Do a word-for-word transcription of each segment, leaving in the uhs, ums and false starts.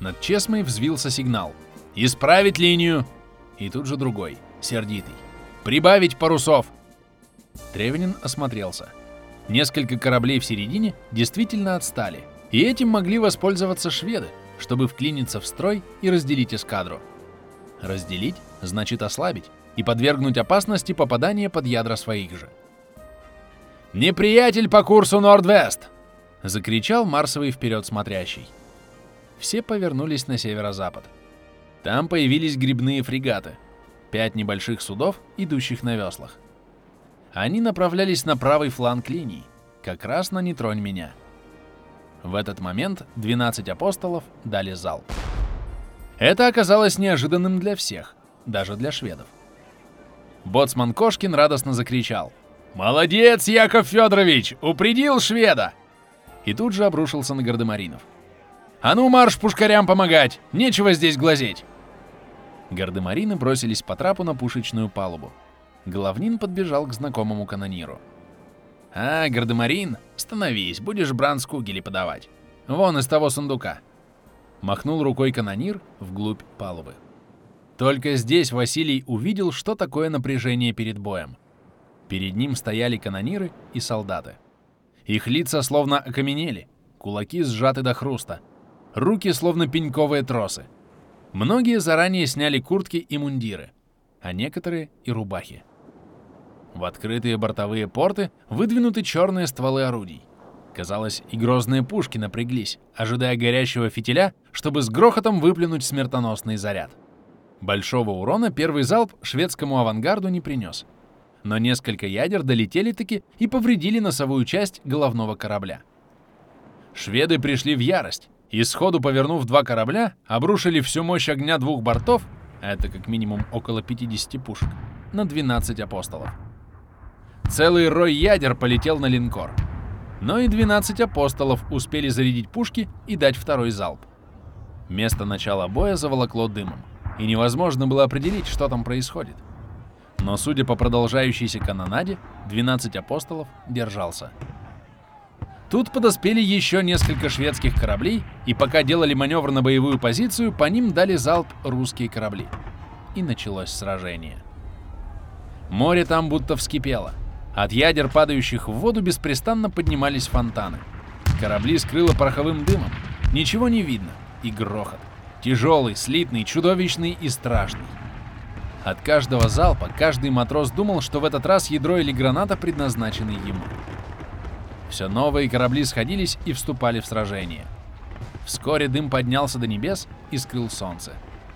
Над Чесмой взвился сигнал. «Исправить линию!» И тут же другой, сердитый. «Прибавить парусов!» Тревенин осмотрелся. Несколько кораблей в середине действительно отстали, и этим могли воспользоваться шведы, чтобы вклиниться в строй и разделить эскадру. Разделить значит ослабить и подвергнуть опасности попадания под ядра своих же. «Неприятель по курсу Норд-Вест!» — закричал Марсовый вперед смотрящий. Все повернулись на северо-запад. Там появились грибные фрегаты, пять небольших судов, идущих на веслах. Они направлялись на правый фланг линии, как раз на «Не тронь меня». В этот момент двенадцать апостолов дали залп. Это оказалось неожиданным для всех, даже для шведов. Боцман Кошкин радостно закричал: «Молодец, Яков Федорович! Упредил шведа!» И тут же обрушился на гардемаринов. «А ну марш пушкарям помогать! Нечего здесь глазеть!» Гардемарины бросились по трапу на пушечную палубу. Головнин подбежал к знакомому канониру. «А, гардемарин, становись, будешь бранскугели подавать. Вон из того сундука!» Махнул рукой канонир вглубь палубы. Только здесь Василий увидел, что такое напряжение перед боем. Перед ним стояли канониры и солдаты. Их лица словно окаменели, кулаки сжаты до хруста, руки словно пеньковые тросы. Многие заранее сняли куртки и мундиры, а некоторые и рубахи. В открытые бортовые порты выдвинуты черные стволы орудий. Казалось, и грозные пушки напряглись, ожидая горящего фитиля, чтобы с грохотом выплюнуть смертоносный заряд. Большого урона первый залп шведскому авангарду не принес. Но несколько ядер долетели-таки и повредили носовую часть головного корабля. Шведы пришли в ярость и, сходу повернув два корабля, обрушили всю мощь огня двух бортов, а это как минимум около пятидесяти пушек, на двенадцать апостолов. Целый рой ядер полетел на линкор. Но и двенадцать апостолов успели зарядить пушки и дать второй залп. Место начала боя заволокло дымом, и невозможно было определить, что там происходит. Но, судя по продолжающейся канонаде, двенадцать апостолов держался. Тут подоспели еще несколько шведских кораблей, и пока делали маневр на боевую позицию, по ним дали залп русские корабли. И началось сражение. Море там будто вскипело. От ядер, падающих в воду, беспрестанно поднимались фонтаны. Корабли скрыло пороховым дымом. Ничего не видно. И грохот. Тяжелый, слитный, чудовищный и страшный. От каждого залпа каждый матрос думал, что в этот раз ядро или граната предназначены ему. Все новые корабли сходились и вступали в сражение. Вскоре дым поднялся до небес и скрыл солнце.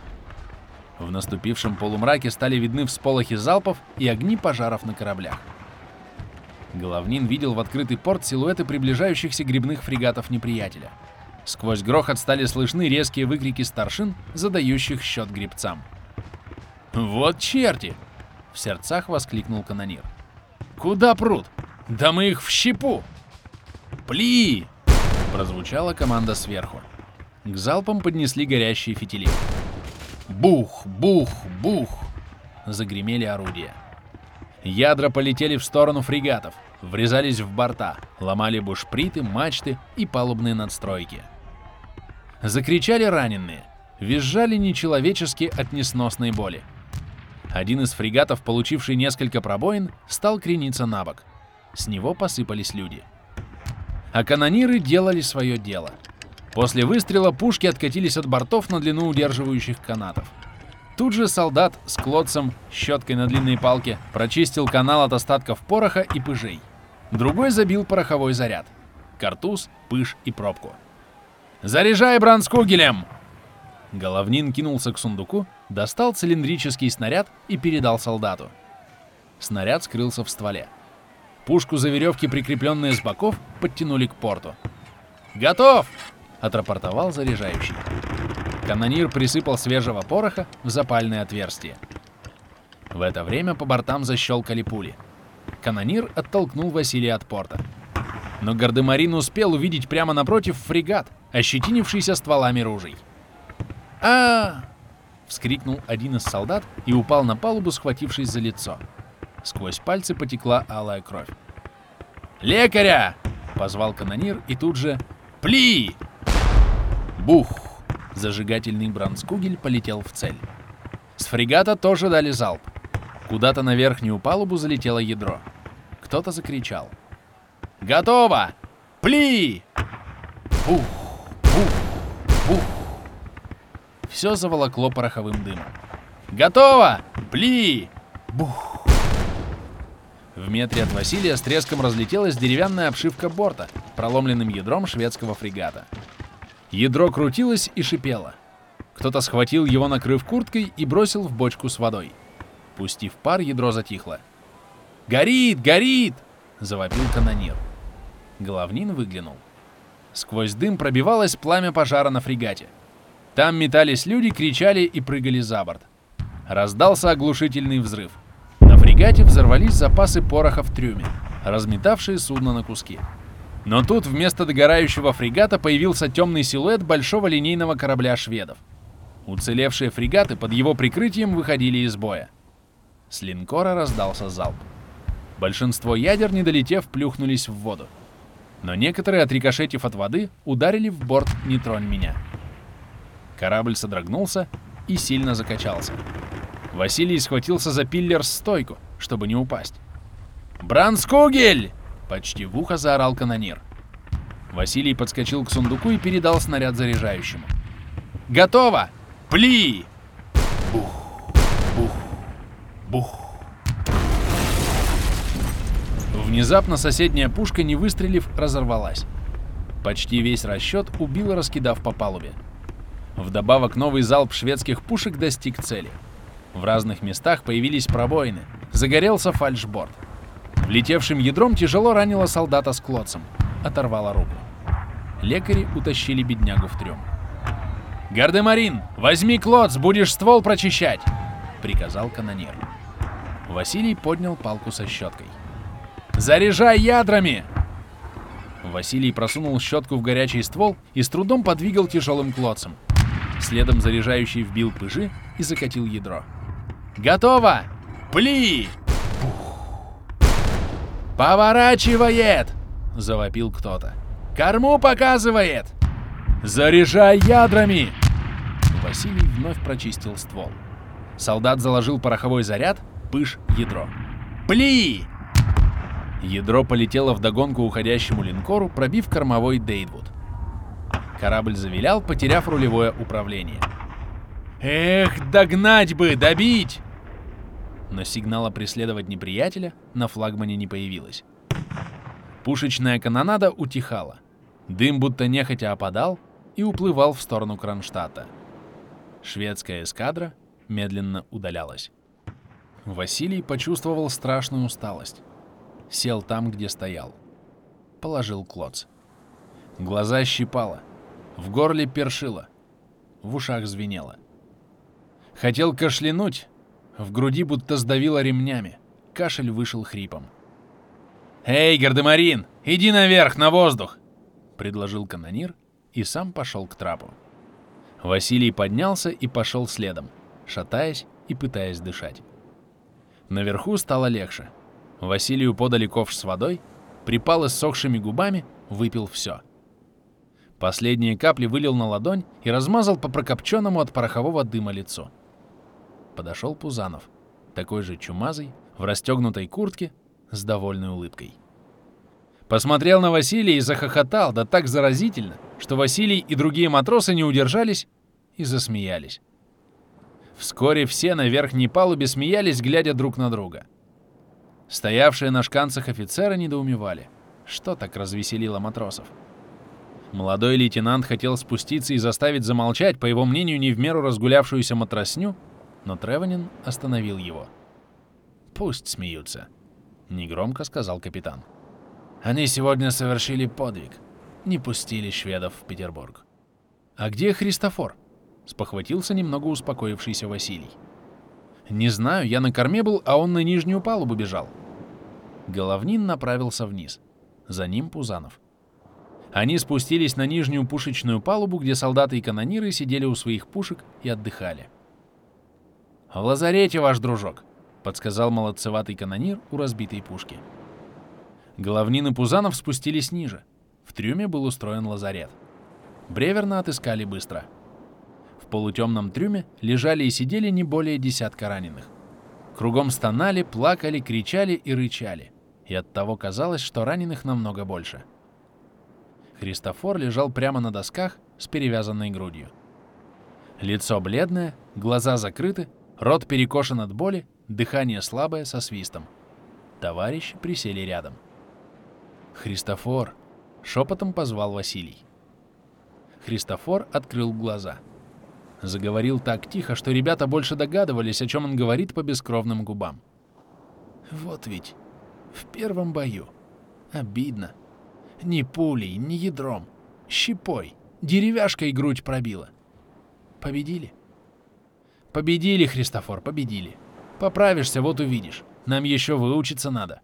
В наступившем полумраке стали видны всполохи залпов и огни пожаров на кораблях. Головнин видел в открытый порт силуэты приближающихся грибных фрегатов неприятеля. Сквозь грохот стали слышны резкие выкрики старшин, задающих счет гребцам. «Вот черти!» — в сердцах воскликнул канонир. «Куда прут? Да мы их в щепу!» «Пли!» — прозвучала команда сверху. К залпам поднесли горящие фитили. Бух, бух, бух! Загремели орудия. Ядра полетели в сторону фрегатов, врезались в борта, ломали бушприты, мачты и палубные надстройки. Закричали раненые, визжали нечеловечески от несносной боли. Один из фрегатов, получивший несколько пробоин, стал крениться на бок. С него посыпались люди. А канониры делали свое дело. После выстрела пушки откатились от бортов на длину удерживающих канатов. Тут же солдат с клотцем, щеткой на длинной палке, прочистил канал от остатков пороха и пыжей. Другой забил пороховой заряд. Картуз, пыж и пробку. «Заряжай бранскугелем!» Головнин кинулся к сундуку, достал цилиндрический снаряд и передал солдату. Снаряд скрылся в стволе. Пушку за веревки, прикрепленные с боков, подтянули к порту. «Готов!» — отрапортовал заряжающий. Канонир присыпал свежего пороха в запальное отверстие. В это время по бортам защелкали пули. Канонир оттолкнул Василия от порта. Но гардемарин успел увидеть прямо напротив фрегат, ощетинившийся стволами ружей. а вскрикнул один из солдат и упал на палубу, схватившись за лицо. Сквозь пальцы потекла алая кровь. «Лекаря!» — позвал канонир, и тут же «Пли!» Бух! Зажигательный Бранскугель полетел в цель. С фрегата тоже дали залп. Куда-то на верхнюю палубу залетело ядро. Кто-то закричал. «Готово! Пли!» Пух, пух, пух. Все заволокло пороховым дымом. «Готово! Пли!» Бух. В метре от Василия с треском разлетелась деревянная обшивка борта, проломленным ядром шведского фрегата. Ядро крутилось и шипело. Кто-то схватил его, накрыв курткой, и бросил в бочку с водой. Пустив пар, ядро затихло. «Горит! Горит!» — завопил канонир. Головнин выглянул. Сквозь дым пробивалось пламя пожара на фрегате. Там метались люди, кричали и прыгали за борт. Раздался оглушительный взрыв. На фрегате взорвались запасы пороха в трюме, разметавшие судно на куски. Но тут вместо догорающего фрегата появился темный силуэт большого линейного корабля шведов. Уцелевшие фрегаты под его прикрытием выходили из боя. С линкора раздался залп. Большинство ядер, не долетев, плюхнулись в воду. Но некоторые, отрикошетив от воды, ударили в борт «Не тронь меня». Корабль содрогнулся и сильно закачался. Василий схватился за пиллер-стойку, чтобы не упасть. «Бранскугель!» — почти в ухо заорал канонир. Василий подскочил к сундуку и передал снаряд заряжающему. «Готово! Пли!» Бух, бух, бух. Внезапно соседняя пушка, не выстрелив, разорвалась. Почти весь расчет убило, раскидав по палубе. Вдобавок новый залп шведских пушек достиг цели. В разных местах появились пробоины, загорелся фальшборд. Влетевшим ядром тяжело ранило солдата с клотцем, оторвало руку. Лекари утащили беднягу в трюм. «Гардемарин, возьми клотц, будешь ствол прочищать!» — приказал канонир. Василий поднял палку со щеткой. «Заряжай ядрами!» Василий просунул щетку в горячий ствол и с трудом подвигал тяжелым клотцем. Следом заряжающий вбил пыжи и закатил ядро. «Готово! Пли!» «Поворачивает!» — завопил кто-то. «Корму показывает!» «Заряжай ядрами!» Василий вновь прочистил ствол. Солдат заложил пороховой заряд, пыж, ядро. «Пли!» Ядро полетело вдогонку уходящему линкору, пробив кормовой Дейдвуд. Корабль завилял, потеряв рулевое управление. «Эх, догнать бы, добить!» Но сигнала преследовать неприятеля на флагмане не появилось. Пушечная канонада утихала. Дым будто нехотя опадал и уплывал в сторону Кронштадта. Шведская эскадра медленно удалялась. Василий почувствовал страшную усталость. Сел там, где стоял. Положил клотц. Глаза щипало. В горле першило. В ушах звенело. Хотел кашлянуть. В груди будто сдавило ремнями. Кашель вышел хрипом. «Эй, Гардемарин, иди наверх, на воздух!» — предложил канонир и сам пошел к трапу. Василий поднялся и пошел следом, шатаясь и пытаясь дышать. Наверху стало легче. Василию подали ковш с водой, припал иссохшими губами, выпил все. Последние капли вылил на ладонь и размазал по прокопченному от порохового дыма лицу. Подошел Пузанов, такой же чумазый, в расстегнутой куртке, с довольной улыбкой. Посмотрел на Василия и захохотал, да так заразительно, что Василий и другие матросы не удержались и засмеялись. Вскоре все на верхней палубе смеялись, глядя друг на друга. Стоявшие на шканцах офицеры недоумевали, что так развеселило матросов. Молодой лейтенант хотел спуститься и заставить замолчать, по его мнению, не в меру разгулявшуюся матросню, но Треванин остановил его. «Пусть смеются», — негромко сказал капитан. «Они сегодня совершили подвиг, не пустили шведов в Петербург». «А где Христофор?» — спохватился немного успокоившийся Василий. «Не знаю, я на корме был, а он на нижнюю палубу бежал». Головнин направился вниз. За ним Пузанов. Они спустились на нижнюю пушечную палубу, где солдаты и канониры сидели у своих пушек и отдыхали. «В лазарете ваш дружок», — подсказал молодцеватый канонир у разбитой пушки. Головнин и Пузанов спустились ниже. В трюме был устроен лазарет. Бреверна отыскали быстро. полутемном трюме лежали и сидели не более десятка раненых. Кругом стонали, плакали, кричали и рычали, и оттого казалось, что раненых намного больше. Христофор лежал прямо на досках с перевязанной грудью. Лицо бледное, глаза закрыты, рот перекошен от боли, дыхание слабое со свистом. Товарищи присели рядом. «Христофор!» — шепотом позвал Василий. Христофор открыл глаза. Заговорил так тихо, что ребята больше догадывались, о чем он говорит по бескровным губам. «Вот ведь, в первом бою. Обидно. Ни пулей, ни ядром. Щепой, деревяшкой грудь пробила. Победили? Победили, Христофор, победили. Поправишься, вот увидишь. Нам еще выучиться надо».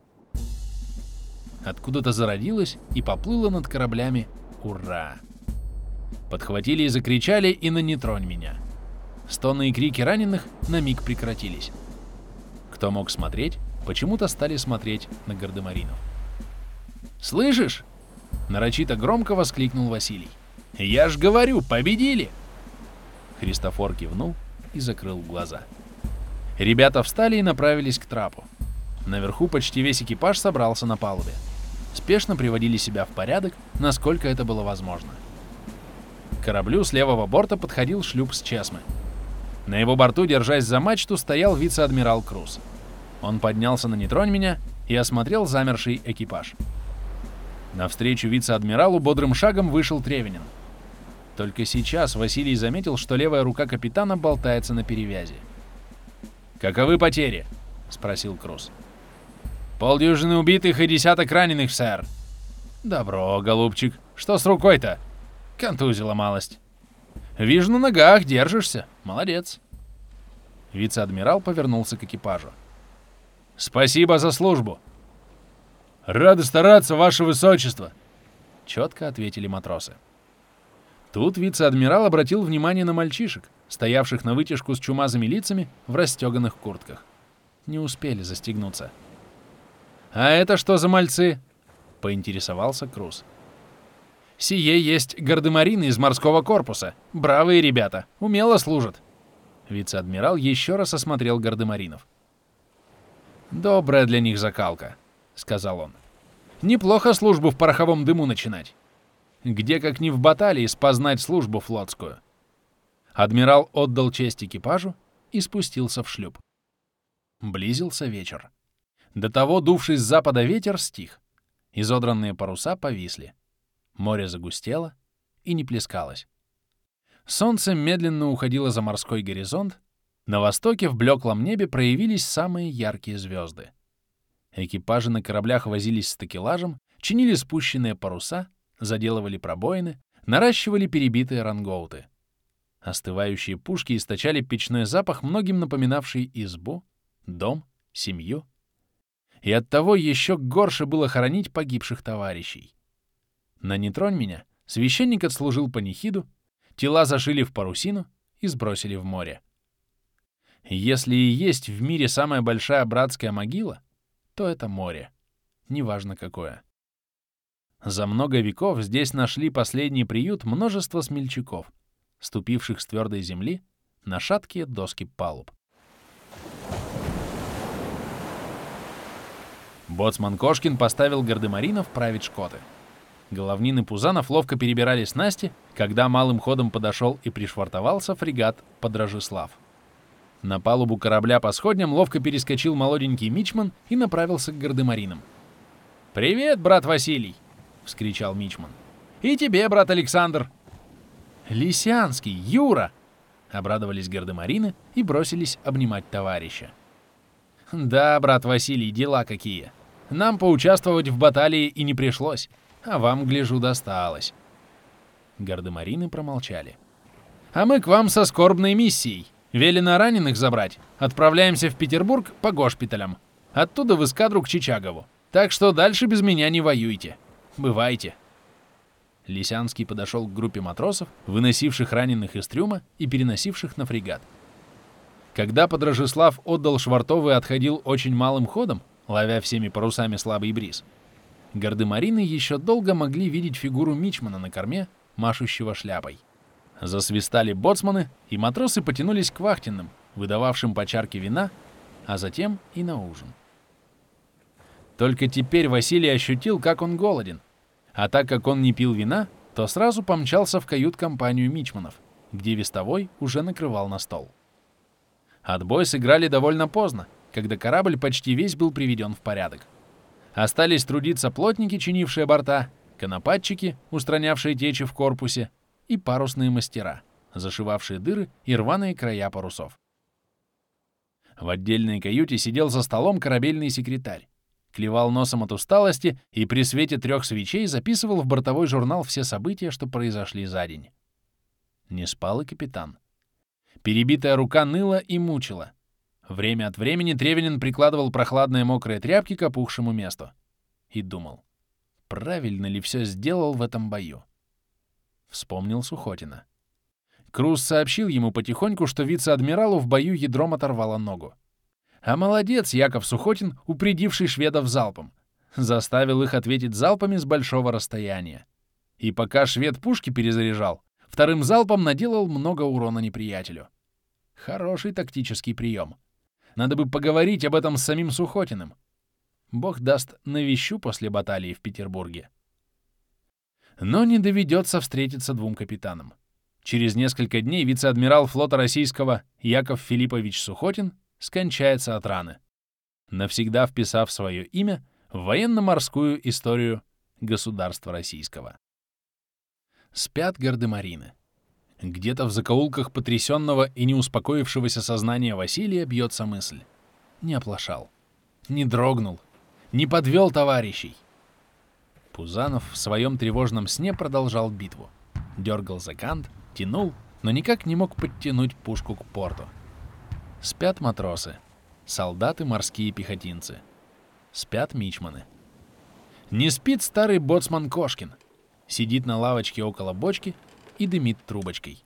Откуда-то зародилось и поплыло над кораблями «Ура!». Подхватили и закричали и на «Не тронь меня». Стоны и крики раненых на миг прекратились. Кто мог смотреть, почему-то стали смотреть на гардемаринов. «Слышишь?» — нарочито громко воскликнул Василий. «Я ж говорю, победили!» Христофор кивнул и закрыл глаза. Ребята встали и направились к трапу. Наверху почти весь экипаж собрался на палубе. Спешно приводили себя в порядок, насколько это было возможно. К кораблю с левого борта подходил шлюп с Чесмы. На его борту, держась за мачту, стоял вице-адмирал Круз. Он поднялся на «Не тронь меня» и осмотрел замерший экипаж. Навстречу вице-адмиралу бодрым шагом вышел Тревенин. Только сейчас Василий заметил, что левая рука капитана болтается на перевязи. «Каковы потери?» — спросил Круз. «Полдюжины убитых и десяток раненых, сэр». «Добро, голубчик. Что с рукой-то?» «Контузила малость». «Вижу, на ногах держишься. Молодец». Вице-адмирал повернулся к экипажу. «Спасибо за службу». «Рады стараться, ваше высочество», — четко ответили матросы. Тут вице-адмирал обратил внимание на мальчишек, стоявших на вытяжку с чумазыми лицами в расстеганных куртках. Не успели застегнуться. «А это что за мальцы?» — поинтересовался Круз. «Сие есть гардемарины из морского корпуса. Бравые ребята, умело служат». Вице-адмирал еще раз осмотрел гардемаринов. «Добрая для них закалка», — сказал он. «Неплохо службу в пороховом дыму начинать. Где, как ни в баталии, спознать службу флотскую». Адмирал отдал честь экипажу и спустился в шлюп. Близился вечер. До того дувший с запада ветер стих. Изодранные паруса повисли. Море загустело и не плескалось. Солнце медленно уходило за морской горизонт. На востоке в блеклом небе проявились самые яркие звезды. Экипажи на кораблях возились с такелажем, чинили спущенные паруса, заделывали пробоины, наращивали перебитые рангоуты. Остывающие пушки источали печной запах, многим напоминавший избу, дом, семью. И оттого еще горше было хоронить погибших товарищей. На «Не тронь меня» священник отслужил панихиду, тела зашили в парусину и сбросили в море. Если и есть в мире самая большая братская могила, то это море, неважно какое. За много веков здесь нашли последний приют множество смельчаков, ступивших с твердой земли на шаткие доски палуб. Боцман Кошкин поставил гардемаринов править шкоты. Головнины Пузанов ловко перебирали снасти, когда малым ходом подошел и пришвартовался фрегат Подражислав. На палубу корабля по сходням ловко перескочил молоденький мичман и направился к гардемаринам. «Привет, брат Василий!» — вскричал мичман. «И тебе, брат Александр!» «Лисянский! Юра!» — обрадовались гардемарины и бросились обнимать товарища. «Да, брат Василий, дела какие! Нам поучаствовать в баталии и не пришлось, а вам, гляжу, досталось». Гардемарины промолчали. «А мы к вам со скорбной миссией. Велено раненых забрать. Отправляемся в Петербург по госпиталям. Оттуда в эскадру к Чичагову. Так что дальше без меня не воюйте. Бывайте». Лисянский подошел к группе матросов, выносивших раненых из трюма и переносивших на фрегат. Когда Подражислав отдал швартовый и отходил очень малым ходом, ловя всеми парусами слабый бриз, гардемарины еще долго могли видеть фигуру мичмана на корме, машущего шляпой. Засвистали боцманы, и матросы потянулись к вахтенным, выдававшим по чарке вина, а затем и на ужин. Только теперь Василий ощутил, как он голоден, а так как он не пил вина, то сразу помчался в кают-компанию мичманов, где вестовой уже накрывал на стол. Отбой сыграли довольно поздно, когда корабль почти весь был приведен в порядок. Остались трудиться плотники, чинившие борта, конопатчики, устранявшие течи в корпусе, и парусные мастера, зашивавшие дыры и рваные края парусов. В отдельной каюте сидел за столом корабельный секретарь, клевал носом от усталости и при свете трех свечей записывал в бортовой журнал все события, что произошли за день. Не спал и капитан. Перебитая рука ныла и мучила. Время от времени Тревинин прикладывал прохладные мокрые тряпки к опухшему месту и думал, правильно ли все сделал в этом бою. Вспомнил Сухотина. Круз сообщил ему потихоньку, что вице-адмиралу в бою ядром оторвало ногу. А молодец Яков Сухотин, упредивший шведов залпом, заставил их ответить залпами с большого расстояния. И пока швед пушки перезаряжал, вторым залпом наделал много урона неприятелю. Хороший тактический прием. Надо бы поговорить об этом с самим Сухотиным. Бог даст, навещу после баталии в Петербурге. Но не доведется встретиться двум капитанам. Через несколько дней вице-адмирал флота российского Яков Филиппович Сухотин скончается от раны, навсегда вписав свое имя в военно-морскую историю государства российского. Спят гардемарины. Где-то в закоулках потрясенного и не успокоившегося сознания Василия бьется мысль. Не оплошал, не дрогнул, не подвел товарищей. Пузанов в своем тревожном сне продолжал битву. Дергал за кант, тянул, но никак не мог подтянуть пушку к порту. Спят матросы, солдаты, морские пехотинцы. Спят мичманы. Не спит старый боцман Кошкин. Сидит на лавочке около бочки и дымит трубочкой.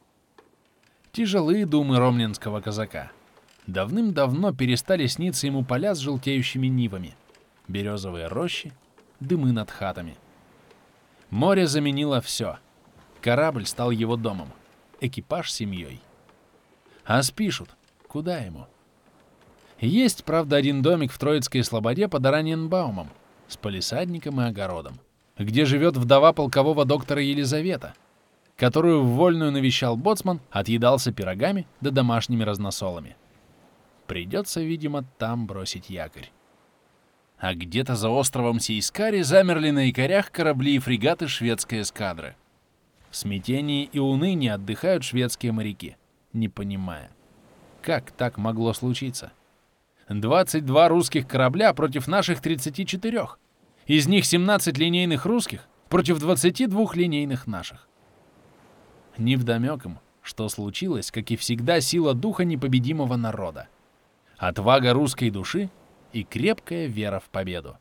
Тяжелые думы ромнинского казака. Давным-давно перестали сниться ему поля с желтеющими нивами, березовые рощи, дымы над хатами. Море заменило все. Корабль стал его домом, экипаж — семьей. А спишут. Куда ему? Есть, правда, один домик в Троицкой слободе под Ораниенбаумом с палисадником и огородом, где живет вдова полкового доктора Елизавета, которую в вольную навещал боцман, отъедался пирогами да домашними разносолами. Придется, видимо, там бросить якорь. А где-то за островом Сейскари замерли на якорях корабли и фрегаты шведской эскадры. В смятении и унынии отдыхают шведские моряки, не понимая, как так могло случиться. двадцать два русских корабля против наших тридцати четырёх. Из них семнадцать линейных русских против двадцати двух линейных наших. Невдомёк им, что случилось, как и всегда, сила духа непобедимого народа, отвага русской души и крепкая вера в победу.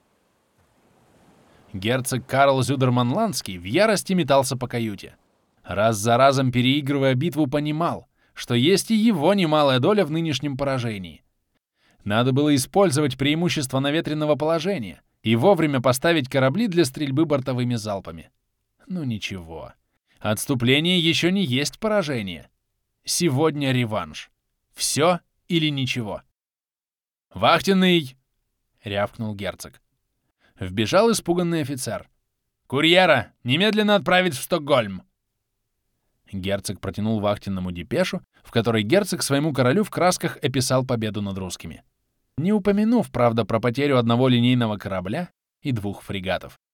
Герцог Карл Зюдерманландский в ярости метался по каюте. Раз за разом переигрывая битву, понимал, что есть и его немалая доля в нынешнем поражении. Надо было использовать преимущество наветренного положения и вовремя поставить корабли для стрельбы бортовыми залпами. Ну ничего. Отступление еще не есть поражение. Сегодня реванш. Все или ничего. «Вахтенный!» — рявкнул герцог. Вбежал испуганный офицер. «Курьера! Немедленно отправить в Стокгольм!» Герцог протянул вахтенному депешу, в которой герцог своему королю в красках описал победу над русскими, не упомянув, правда, про потерю одного линейного корабля и двух фрегатов.